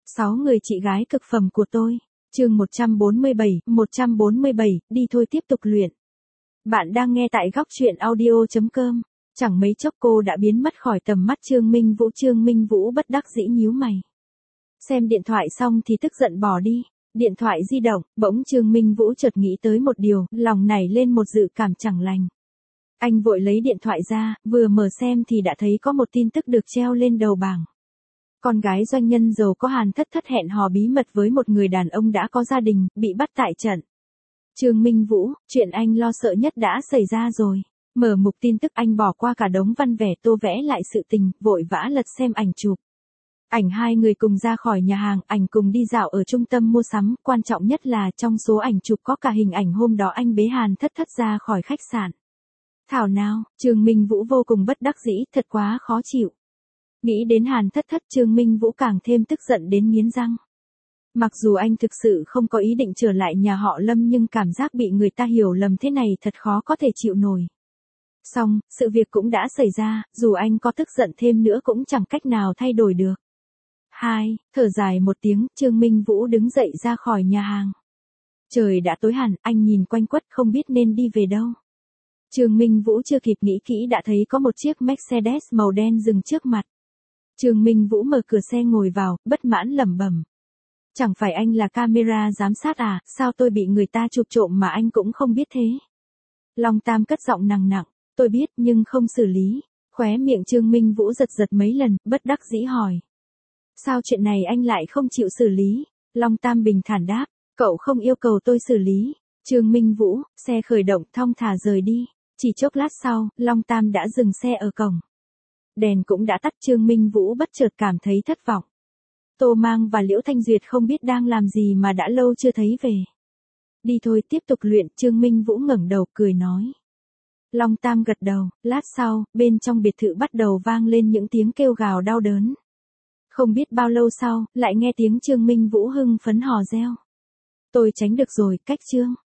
6 người chị gái cực phẩm của tôi. Chương 147, đi thôi tiếp tục luyện. Bạn đang nghe tại góc truyện audio.com. Chẳng mấy chốc cô đã biến mất khỏi tầm mắt Trương Minh Vũ bất đắc dĩ nhíu mày. Xem điện thoại xong thì tức giận bỏ đi. Điện thoại di động, bỗng Trương Minh Vũ chợt nghĩ tới một điều, lòng nảy lên một dự cảm chẳng lành. Anh vội lấy điện thoại ra, vừa mở xem thì đã thấy có một tin tức được treo lên đầu bảng. Con gái doanh nhân giàu có Hàn Thất Thất hẹn hò bí mật với một người đàn ông đã có gia đình, bị bắt tại trận. Trương Minh Vũ, chuyện anh lo sợ nhất đã xảy ra rồi. Mở mục tin tức anh bỏ qua cả đống văn vẻ tô vẽ lại sự tình, vội vã lật xem ảnh chụp. Ảnh hai người cùng ra khỏi nhà hàng, ảnh cùng đi dạo ở trung tâm mua sắm, quan trọng nhất là trong số ảnh chụp có cả hình ảnh hôm đó anh bế Hàn Thất Thất ra khỏi khách sạn. Thảo nào, Trương Minh Vũ vô cùng bất đắc dĩ, thật quá khó chịu. Nghĩ đến Hàn Thất Thất, Trương Minh Vũ càng thêm tức giận đến nghiến răng. Mặc dù anh thực sự không có ý định trở lại nhà họ Lâm nhưng cảm giác bị người ta hiểu lầm thế này thật khó có thể chịu nổi. Xong, sự việc cũng đã xảy ra, dù anh có tức giận thêm nữa cũng chẳng cách nào thay đổi được. Thở dài một tiếng, Trương Minh Vũ đứng dậy ra khỏi nhà hàng. Trời đã tối hẳn, anh nhìn quanh quất không biết nên đi về đâu. Trương Minh Vũ chưa kịp nghĩ kỹ đã thấy có một chiếc Mercedes màu đen dừng trước mặt. Trương Minh Vũ mở cửa xe ngồi vào, bất mãn lẩm bẩm. Chẳng phải anh là camera giám sát à, sao tôi bị người ta chụp trộm mà anh cũng không biết thế. Long Tam cất giọng nặng nặng, tôi biết nhưng không xử lý. Khóe miệng Trương Minh Vũ giật giật mấy lần, bất đắc dĩ hỏi. Sao chuyện này anh lại không chịu xử lý? Long Tam bình thản đáp, cậu không yêu cầu tôi xử lý. Trương Minh Vũ, xe khởi động thong thả rời đi. Chỉ chốc lát sau, Long Tam đã dừng xe ở cổng. Đèn cũng đã tắt, Trương Minh Vũ bất chợt cảm thấy thất vọng. Tô Mang và Liễu Thanh Duyệt không biết đang làm gì mà đã lâu chưa thấy về. Đi thôi tiếp tục luyện, Trương Minh Vũ ngẩng đầu cười nói. Long Tam gật đầu, lát sau, bên trong biệt thự bắt đầu vang lên những tiếng kêu gào đau đớn. Không biết bao lâu sau, lại nghe tiếng Trương Minh Vũ hưng phấn hò reo. Tôi tránh được rồi, cách Trương.